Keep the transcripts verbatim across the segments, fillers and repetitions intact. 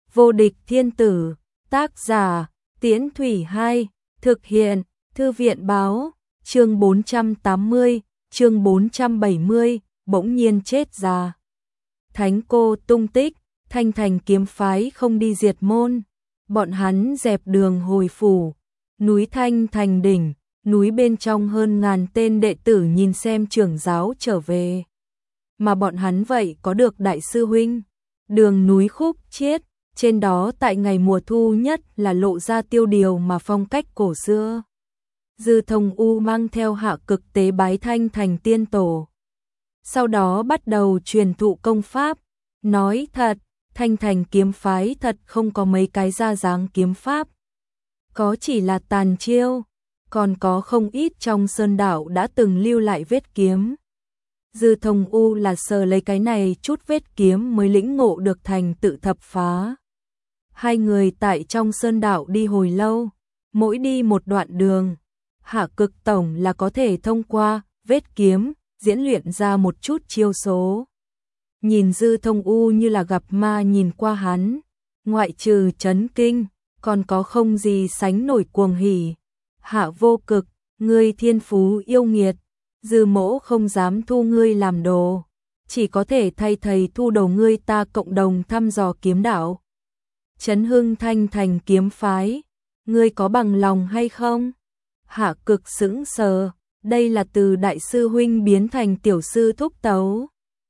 Vô địch thiên tử, tác giả, Tiễn Thủy hai, thực hiện, Thư viện báo, chương bốn trăm tám mươi, chương bốn trăm bảy mươi, bỗng nhiên chết già. Thánh cô tung tích, Thanh Thành kiếm phái không đi diệt môn, bọn hắn dẹp đường hồi phủ, núi Thanh Thành đỉnh, núi bên trong hơn ngàn tên đệ tử nhìn xem trưởng giáo trở về. Mà bọn hắn vậy có được đại sư huynh, đường núi khúc chiết, trên đó tại ngày mùa thu nhất là lộ ra tiêu điều mà phong cách cổ xưa. Dư Thông U mang theo Hạ Cực tế bái Thanh Thành tiên tổ. Sau đó bắt đầu truyền thụ công pháp, nói thật, Thanh Thành kiếm phái thật không có mấy cái ra dáng kiếm pháp. Có chỉ là tàn chiêu, còn có không ít trong sơn đảo đã từng lưu lại vết kiếm. Dư Thông U là sờ lấy cái này chút vết kiếm mới lĩnh ngộ được thành tự thập phá. Hai người tại trong sơn đảo đi hồi lâu, mỗi đi một đoạn đường, Hạ Cực tổng là có thể thông qua vết kiếm, diễn luyện ra một chút chiêu số. Nhìn Dư Thông U như là gặp ma nhìn qua hắn, ngoại trừ chấn kinh, còn có không gì sánh nổi cuồng hỉ. Hạ Vô Cực, ngươi thiên phú yêu nghiệt, Dư mỗ không dám thu ngươi làm đồ, chỉ có thể thay thầy thu đầu ngươi ta cộng đồng thăm dò kiếm đạo. Chấn hưng Thanh Thành kiếm phái, ngươi có bằng lòng hay không? Hạ Cực sững sờ, đây là từ đại sư huynh biến thành tiểu sư thúc tấu.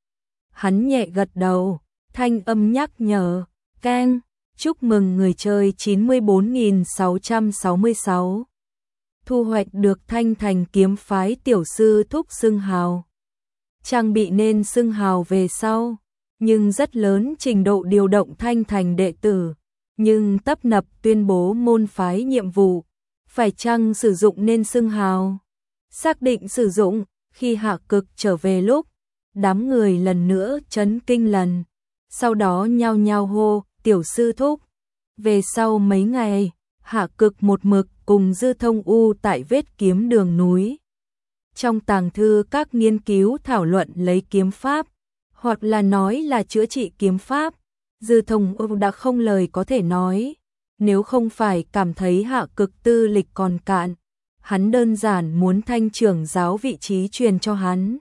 Hắn nhẹ gật đầu, thanh âm nhắc nhở, keng, chúc mừng người chơi chín mươi bốn nghìn sáu trăm sáu mươi sáu. Thu hoạch được Thanh Thành kiếm phái tiểu sư thúc xưng hào. Trang bị nên xưng hào về sau, nhưng rất lớn trình độ điều động Thanh Thành đệ tử, nhưng tấp nập tuyên bố môn phái nhiệm vụ, phải chăng sử dụng nên xưng hào. Xác định sử dụng, khi Hạ Cực trở về lúc, đám người lần nữa chấn kinh lần, sau đó nhao nhao hô, tiểu sư thúc. Về sau mấy ngày, Hạ Cực một mực cùng Dư Thông U tại vết kiếm đường núi. Trong tàng thư các nghiên cứu thảo luận lấy kiếm pháp, hoặc là nói là chữa trị kiếm pháp, Dư Thông U đã không lời có thể nói, nếu không phải cảm thấy Hạ Cực tư lịch còn cạn, hắn đơn giản muốn thanh trưởng giáo vị trí truyền cho hắn.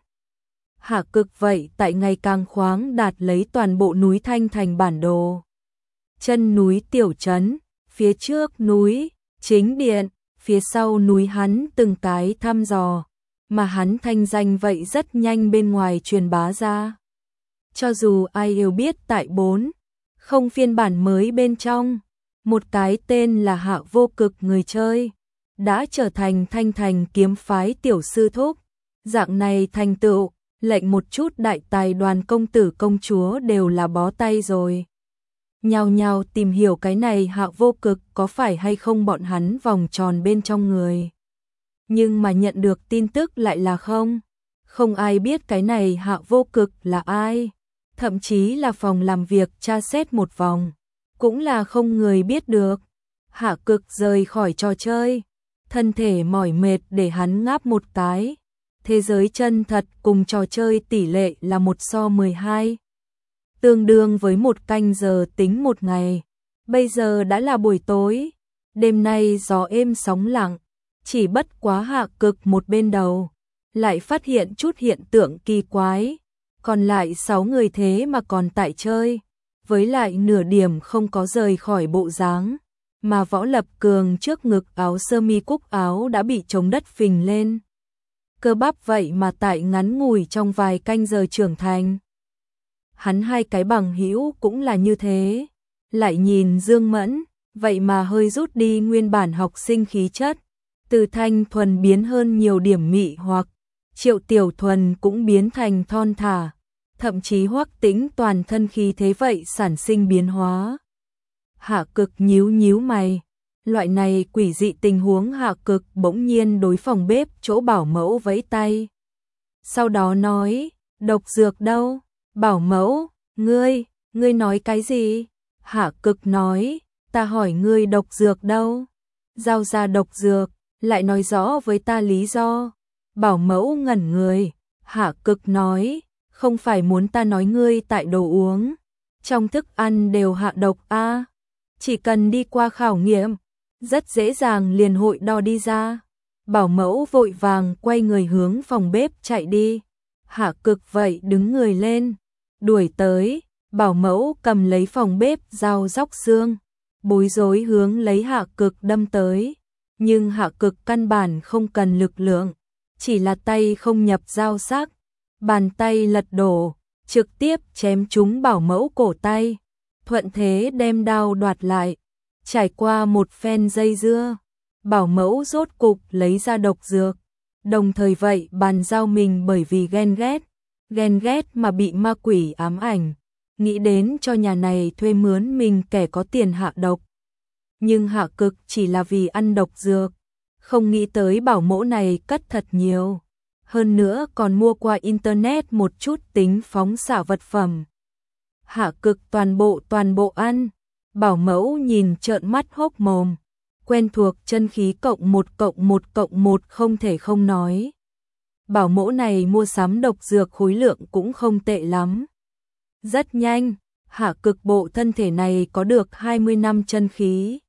Hạ Cực vậy tại ngày càng khoáng đạt lấy toàn bộ núi Thanh Thành bản đồ. Chân núi tiểu trấn, phía trước núi, chính điện, phía sau núi hắn từng cái thăm dò, mà hắn thanh danh vậy rất nhanh bên ngoài truyền bá ra. Cho dù ai đều biết tại bốn, không phiên bản mới bên trong, một cái tên là Hạ Vô Cực người chơi, đã trở thành Thanh Thành kiếm phái tiểu sư thúc. Dạng này thành tựu, lệnh một chút đại tài đoàn công tử công chúa đều là bó tay rồi. Nhao nhao tìm hiểu cái này Hạ Vô Cực có phải hay không bọn hắn vòng tròn bên trong người. Nhưng mà nhận được tin tức lại là không. Không ai biết cái này Hạ Vô Cực là ai. Thậm chí là phòng làm việc tra xét một vòng, cũng là không người biết được. Hạ Cực rời khỏi trò chơi, thân thể mỏi mệt để hắn ngáp một cái. Thế giới chân thật cùng trò chơi tỷ lệ là một so mười hai. Tương đương với một canh giờ tính một ngày. Bây giờ đã là buổi tối, đêm nay gió êm sóng lặng, chỉ bất quá Hạ Cực một bên đầu, lại phát hiện chút hiện tượng kỳ quái. Còn lại sáu người thế mà còn tại chơi, với lại nửa điểm không có rời khỏi bộ dáng, mà Võ Lập Cường trước ngực áo sơ mi cúc áo đã bị chống đất phình lên. Cơ bắp vậy mà tại ngắn ngủi trong vài canh giờ trưởng thành. Hắn hai cái bằng hữu cũng là như thế. Lại nhìn Dương Mẫn, vậy mà hơi rút đi nguyên bản học sinh khí chất, từ thanh thuần biến hơn nhiều điểm mị hoặc. Triệu Tiểu Thuần cũng biến thành thon thả, thậm chí Hoắc Tĩnh toàn thân khí thế vậy sản sinh biến hóa. Hạ Cực nhíu nhíu mày, loại này quỷ dị tình huống Hạ Cực bỗng nhiên đối phòng bếp chỗ bảo mẫu vẫy tay. Sau đó nói, độc dược đâu? Bảo mẫu, ngươi, ngươi nói cái gì? Hạ Cực nói, ta hỏi ngươi độc dược đâu? Giao ra độc dược, lại nói rõ với ta lý do. Bảo mẫu ngẩn người, Hạ Cực nói, không phải muốn ta nói ngươi tại đồ uống, trong thức ăn đều hạ độc a. Chỉ cần đi qua khảo nghiệm, rất dễ dàng liền hội đo đi ra. Bảo mẫu vội vàng quay người hướng phòng bếp chạy đi. Hạ Cực vậy đứng người lên, đuổi tới. Bảo mẫu cầm lấy phòng bếp dao róc xương, bối rối hướng lấy Hạ Cực đâm tới. Nhưng Hạ Cực căn bản không cần lực lượng, chỉ là tay không nhập dao sắc, bàn tay lật đổ, trực tiếp chém trúng bảo mẫu cổ tay, thuận thế đem đao đoạt lại. Trải qua một phen dây dưa, bảo mẫu rốt cục lấy ra độc dược, đồng thời vậy bàn giao mình bởi vì ghen ghét, ghen ghét mà bị ma quỷ ám ảnh, nghĩ đến cho nhà này thuê mướn mình kẻ có tiền hạ độc. Nhưng Hạ Cực chỉ là vì ăn độc dược, không nghĩ tới bảo mẫu này cất thật nhiều. Hơn nữa còn mua qua internet một chút tính phóng xạ vật phẩm. Hạ Cực toàn bộ toàn bộ ăn, bảo mẫu nhìn trợn mắt hốc mồm, quen thuộc chân khí cộng một cộng một cộng một không thể không nói. Bảo mẫu này mua sắm độc dược khối lượng cũng không tệ lắm. Rất nhanh, Hạ Cực bộ thân thể này có được hai mươi năm chân khí.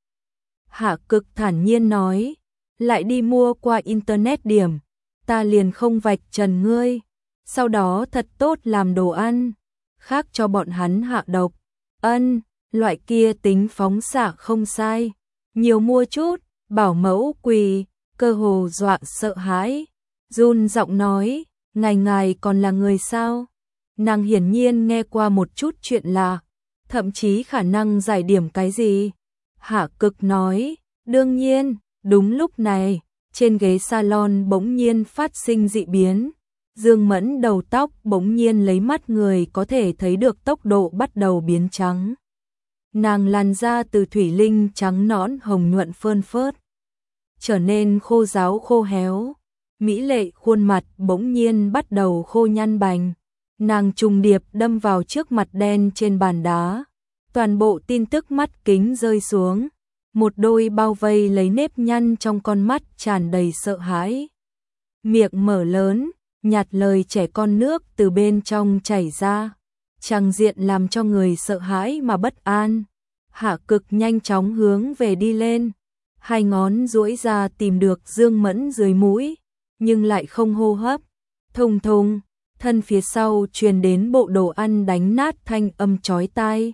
Hạ Cực thản nhiên nói, lại đi mua qua internet điểm, ta liền không vạch trần ngươi, sau đó thật tốt làm đồ ăn, khác cho bọn hắn hạ độc. Ân, loại kia tính phóng xạ không sai, nhiều mua chút. Bảo mẫu quỳ, cơ hồ dọa sợ hãi, run giọng nói, ngài ngài còn là người sao? Nàng hiển nhiên nghe qua một chút chuyện lạ, thậm chí khả năng giải điểm cái gì. Hạ Cực nói, đương nhiên. Đúng lúc này, trên ghế salon bỗng nhiên phát sinh dị biến. Dương Mẫn đầu tóc bỗng nhiên lấy mắt người có thể thấy được tốc độ bắt đầu biến trắng. Nàng làn da từ thủy linh trắng nõn hồng nhuận phơn phớt, trở nên khô ráo khô héo. Mỹ lệ khuôn mặt bỗng nhiên bắt đầu khô nhăn bành. Nàng trùng điệp đâm vào trước mặt đen trên bàn đá. Toàn bộ tin tức mắt kính rơi xuống. Một đôi bao vây lấy nếp nhăn trong con mắt tràn đầy sợ hãi. Miệng mở lớn, nhạt lời trẻ con nước từ bên trong chảy ra. Tràng diện làm cho người sợ hãi mà bất an. Hạ Cực nhanh chóng hướng về đi lên. Hai ngón duỗi ra tìm được Dương Mẫn dưới mũi, nhưng lại không hô hấp. Thùng thùng, thân phía sau truyền đến bộ đồ ăn đánh nát thanh âm chói tai.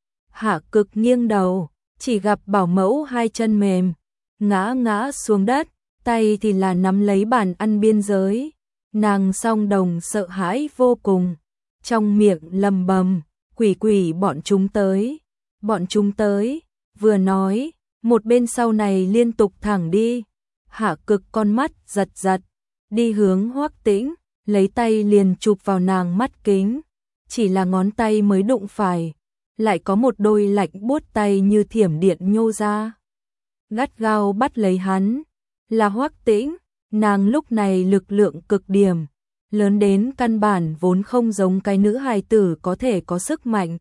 Hạ Cực nghiêng đầu, chỉ gặp bảo mẫu hai chân mềm, ngã ngã xuống đất, tay thì là nắm lấy bàn ăn biên giới. Nàng song đồng sợ hãi vô cùng, trong miệng lầm bầm, quỷ quỷ bọn chúng tới, bọn chúng tới, vừa nói, một bên sau này liên tục thẳng đi. Hạ Cực con mắt giật giật, đi hướng Hoắc Tĩnh, lấy tay liền chụp vào nàng mắt kính, chỉ là ngón tay mới đụng phải, lại có một đôi lạnh buốt tay như thiểm điện nhô ra, gắt gao bắt lấy hắn. Là Hoắc Tĩnh, nàng lúc này lực lượng cực điểm, lớn đến căn bản vốn không giống cái nữ hài tử có thể có sức mạnh.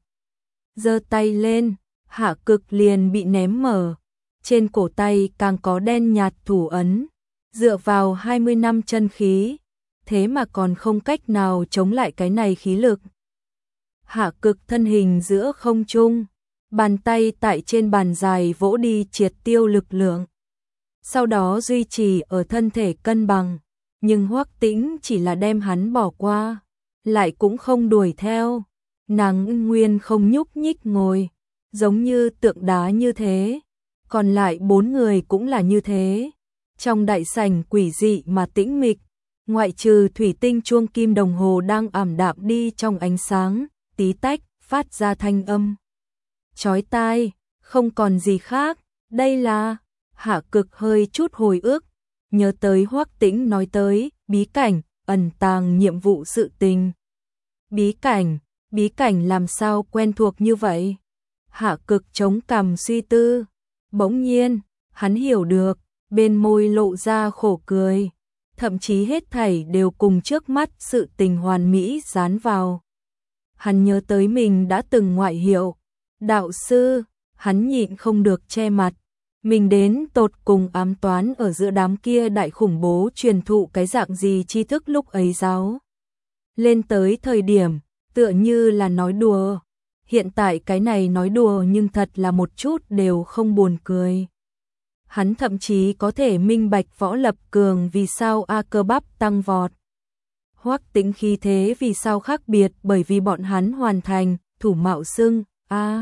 Giơ tay lên, Hạ Cực liền bị ném mở, trên cổ tay càng có đen nhạt thủ ấn, dựa vào hai mươi năm chân khí, thế mà còn không cách nào chống lại cái này khí lực. Hạ Cực thân hình giữa không trung, bàn tay tại trên bàn dài vỗ đi triệt tiêu lực lượng. Sau đó duy trì ở thân thể cân bằng, nhưng Hoắc Tĩnh chỉ là đem hắn bỏ qua, lại cũng không đuổi theo. Nàng nguyên không nhúc nhích ngồi, giống như tượng đá như thế. Còn lại bốn người cũng là như thế. Trong đại sảnh quỷ dị mà tĩnh mịch, ngoại trừ thủy tinh chuông kim đồng hồ đang ảm đạm đi trong ánh sáng, tí tách, phát ra thanh âm chói tai, không còn gì khác. Đây là... Hạ Cực hơi chút hồi ức, nhớ tới Hoắc Tĩnh nói tới bí cảnh, ẩn tàng nhiệm vụ sự tình. Bí cảnh, bí cảnh làm sao quen thuộc như vậy? Hạ Cực chống cằm suy tư, bỗng nhiên, hắn hiểu được, bên môi lộ ra khổ cười, thậm chí hết thảy đều cùng trước mắt sự tình hoàn mỹ dán vào. Hắn nhớ tới mình đã từng ngoại hiệu, đạo sư, hắn nhịn không được che mặt. Mình đến tột cùng ám toán ở giữa đám kia đại khủng bố truyền thụ cái dạng gì tri thức lúc ấy giáo. Lên tới thời điểm, tựa như là nói đùa. hiện tại cái này nói đùa nhưng thật là một chút đều không buồn cười. Hắn thậm chí có thể minh bạch Võ Lập Cường vì sao A cơ bắp tăng vọt. Hoắc Tĩnh khí thế vì sao khác biệt, bởi vì bọn hắn hoàn thành thủ mạo xưng A.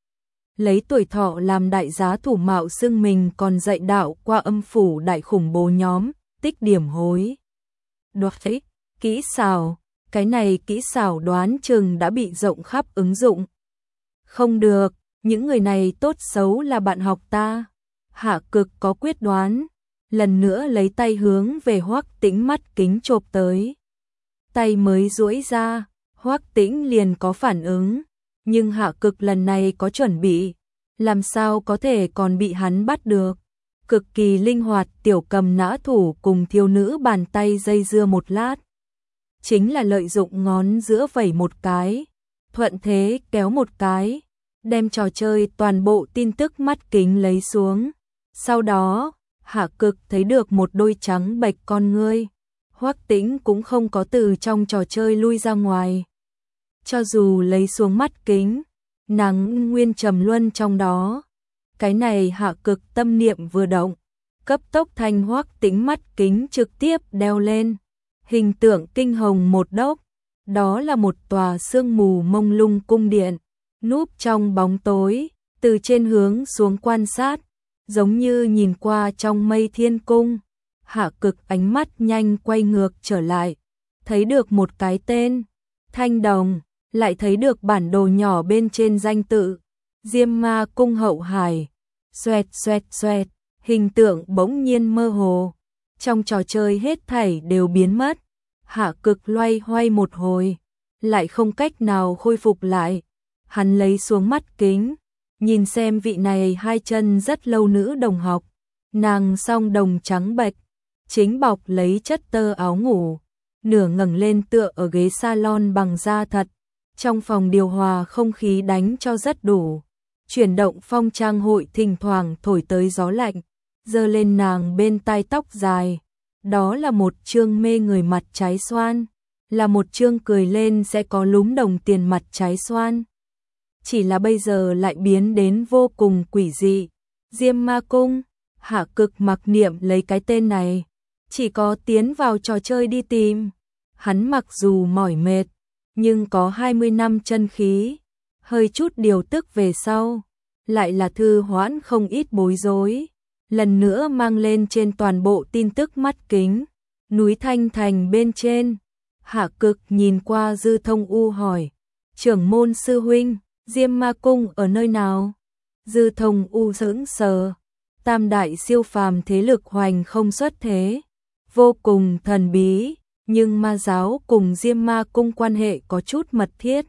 Lấy tuổi thọ làm đại giá, thủ mạo xưng mình còn dạy đạo qua âm phủ đại khủng bố nhóm, tích điểm hối. Đoạt ấy, kỹ xảo, cái này kỹ xảo đoán chừng đã bị rộng khắp ứng dụng. Không được, những người này tốt xấu là bạn học ta. Hạ Cực có quyết đoán, lần nữa lấy tay hướng về Hoắc Tĩnh mắt kính chộp tới. Tay mới duỗi ra, Hoắc Tĩnh liền có phản ứng, nhưng Hạ Cực lần này có chuẩn bị, làm sao có thể còn bị hắn bắt được. Cực kỳ linh hoạt, tiểu cầm nã thủ cùng thiếu nữ bàn tay dây dưa một lát. Chính là lợi dụng ngón giữa vẩy một cái, thuận thế kéo một cái, đem trò chơi toàn bộ tin tức mắt kính lấy xuống. Sau đó, Hạ Cực thấy được một đôi trắng bệch con ngươi. Hoắc Tĩnh cũng không có từ trong trò chơi lui ra ngoài. Cho dù lấy xuống mắt kính, nàng nguyên trầm luân trong đó. Cái này Hạ Cực tâm niệm vừa động, cấp tốc thanh Hoắc Tĩnh mắt kính trực tiếp đeo lên. Hình tượng kinh hồng một đốc, đó là một tòa sương mù mông lung cung điện, núp trong bóng tối, từ trên hướng xuống quan sát, giống như nhìn qua trong mây thiên cung. Hạ Cực ánh mắt nhanh quay ngược trở lại, thấy được một cái tên, Thanh Đồng, lại thấy được bản đồ nhỏ bên trên danh tự, Diêm Ma Cung Hậu Hải. Xoẹt xoẹt xoẹt, hình tượng bỗng nhiên mơ hồ, trong trò chơi hết thảy đều biến mất. Hạ Cực loay hoay một hồi, lại không cách nào khôi phục lại. Hắn lấy xuống mắt kính, nhìn xem vị này hai chân rất lâu nữ đồng học, nàng song đồng trắng bệch, chính bọc lấy chất tơ áo ngủ, nửa ngẩng lên tựa ở ghế salon bằng da thật. Trong phòng điều hòa không khí đánh cho rất đủ, chuyển động phong trang hội thỉnh thoảng thổi tới gió lạnh, giơ lên nàng bên tai tóc dài. Đó là một trương mê người mặt trái xoan, là một trương cười lên sẽ có lúm đồng tiền mặt trái xoan. Chỉ là bây giờ lại biến đến vô cùng quỷ dị. Diêm Ma Cung, Hạ Cực mặc niệm lấy cái tên này, chỉ có tiến vào trò chơi đi tìm. Hắn mặc dù mỏi mệt, nhưng có hai mươi năm chân khí, hơi chút điều tức về sau, lại là thư hoãn không ít bối rối. Lần nữa mang lên trên toàn bộ tin tức mắt kính, núi Thanh Thành bên trên. Hạ Cực nhìn qua Dư Thông U hỏi, trưởng môn sư huynh, Diêm Ma Cung ở nơi nào? Dư Thông U sững sờ, tam đại siêu phàm thế lực hoành không xuất thế, vô cùng thần bí, nhưng ma giáo cùng Diêm Ma Cung quan hệ có chút mật thiết.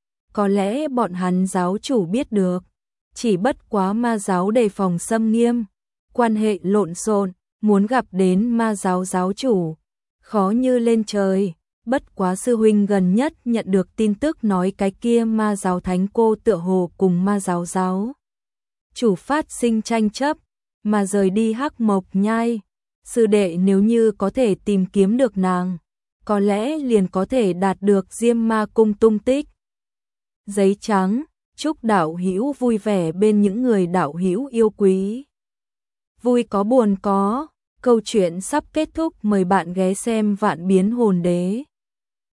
Có lẽ bọn hắn giáo chủ biết được, chỉ bất quá ma giáo đề phòng xâm nghiêm, quan hệ lộn xộn, muốn gặp đến ma giáo giáo chủ, khó như lên trời. Bất quá sư huynh gần nhất nhận được tin tức nói cái kia ma giáo thánh cô tựa hồ cùng ma giáo giáo chủ phát sinh tranh chấp, mà rời đi Hắc Mộc Nhai. Sư đệ nếu như có thể tìm kiếm được nàng, có lẽ liền có thể đạt được Diêm Ma Cung tung tích. Giấy trắng, chúc đạo hữu vui vẻ bên những người đạo hữu yêu quý. Vui có buồn có, câu chuyện sắp kết thúc, mời bạn ghé xem Vạn Biến Hồn Đế.